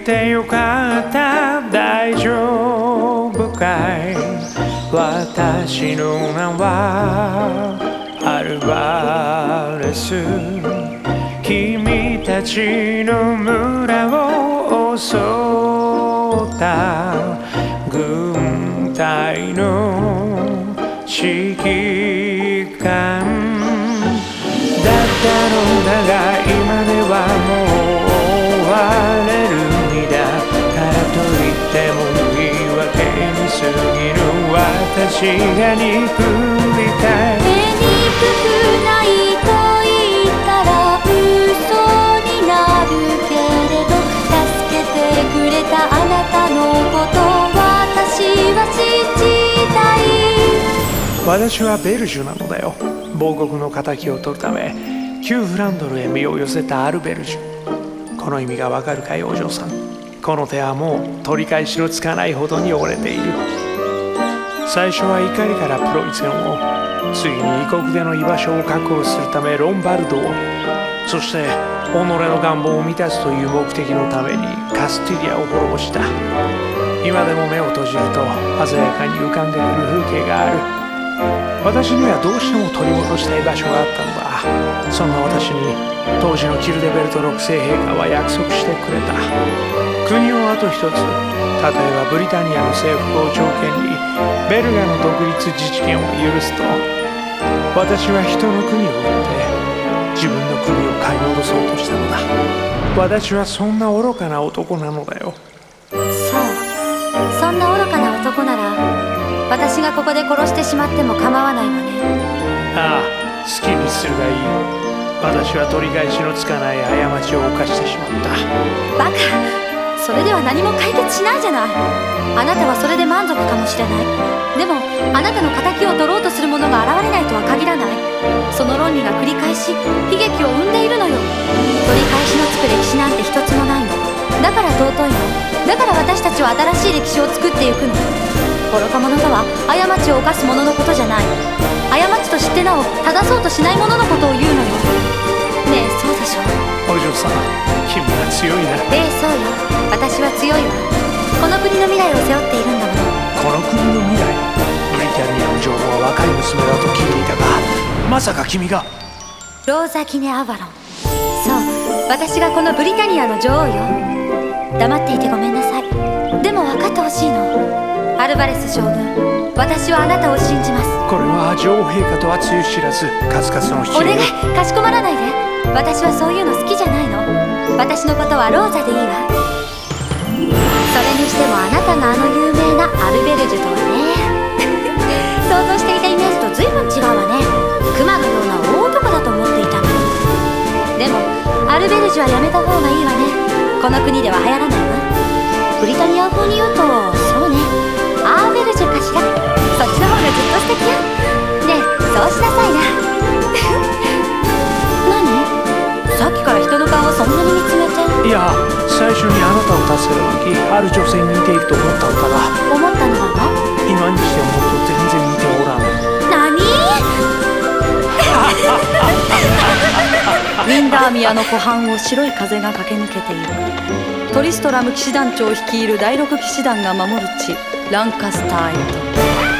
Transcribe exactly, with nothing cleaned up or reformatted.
てよかった、大丈夫かい。私の名はアルバレス。君たちの村を襲った軍隊の指揮官だったのだが、今ではもう終われる身だからといっても言い訳に過ぎぬ私が憎みたい。 醜くないと言ったら嘘になるけれど、助けてくれたあなたのこと私は信じたい。 私はベルジュなのだよ。亡国の敵を取るため旧フランドルへ身を寄せたアルベルジュ。この意味がわかるかいお嬢さん。この手はもう取り返しのつかないほどに折れている。最初は怒りからプロイセンを、次に異国での居場所を確保するためロンバルドを、そして己の願望を満たすという目的のためにカスティリアを滅ぼした。今でも目を閉じると鮮やかに浮かんでくる風景がある。私にはどうしても取り戻したい場所があったのだ。そんな私に当時のキルデベルトろく世陛下は約束してくれた。国をあと一つ、例えばブリタニアの征服を条件にベルガの独立自治権を許すと、私は人の国を売って自分の国を買い戻そうとしたのだ。私はそんな愚かな男なのだよ。 そう、そんな愚かな男なら私がここで殺してしまっても構わないわね。 ああ、好きにするがいい。私は取り返しのつかない過ちを犯してしまった。 バカ、それでは何も解決しないじゃない。あなたはそれで満足かもしれない。でもあなたの敵を取ろうとする者が現れないとは限らない。その論理が繰り返し悲劇を生んでいるのよ。取り返しのつく歴史なんて一つもないの。だから尊いの。だから私たちは新しい歴史を作っていくの。愚か者とは過ちを犯す者のことじゃない。過ちと知ってなお正そうとしない者のことを言うのよ。ねえ、そうでしょ。 お嬢さん、君は強いな。 ええ、そうよ。私は強いわ。この国の未来を背負っているんだもの。 この国の未来、ブリタニアの女王は若い娘だと聞いていたが、まさか君が。 ローザ・ギネ・アバロン。そう、私がこのブリタニアの女王よ。黙っていてごめんなさい。でも分かってほしいの。アルバレス将軍、私はあなたを信じます。 これは女王陛下とはつゆ知らず数々のお願い、かしこまらないで。私はそういうの好きじゃないの。私のことはローザでいいわ。それにしてもあなたがあの有名なアルベルジュとはね想像していたイメージと随分違うわね。クマのような大男だと思っていたの。でもアルベルジュはやめた方がいいわね。この国では流行らないわ。ブリタニア風に言うと、そうね、アーベルジュかしら。そっちの方がずっと素敵よ。ねえ、そうしなさいな何？さっきから人の顔をそんなに見つめて。 いや、最初にあなたを助ける時ある女性に似ていると思ったのだが、 思ったのは今にして思うと全然似ておらん。 何？ ウィンダーミアの湖畔を白い風が駆け抜けている。トリストラム騎士団長率いる第六騎士団が守る地、ランカスターへと。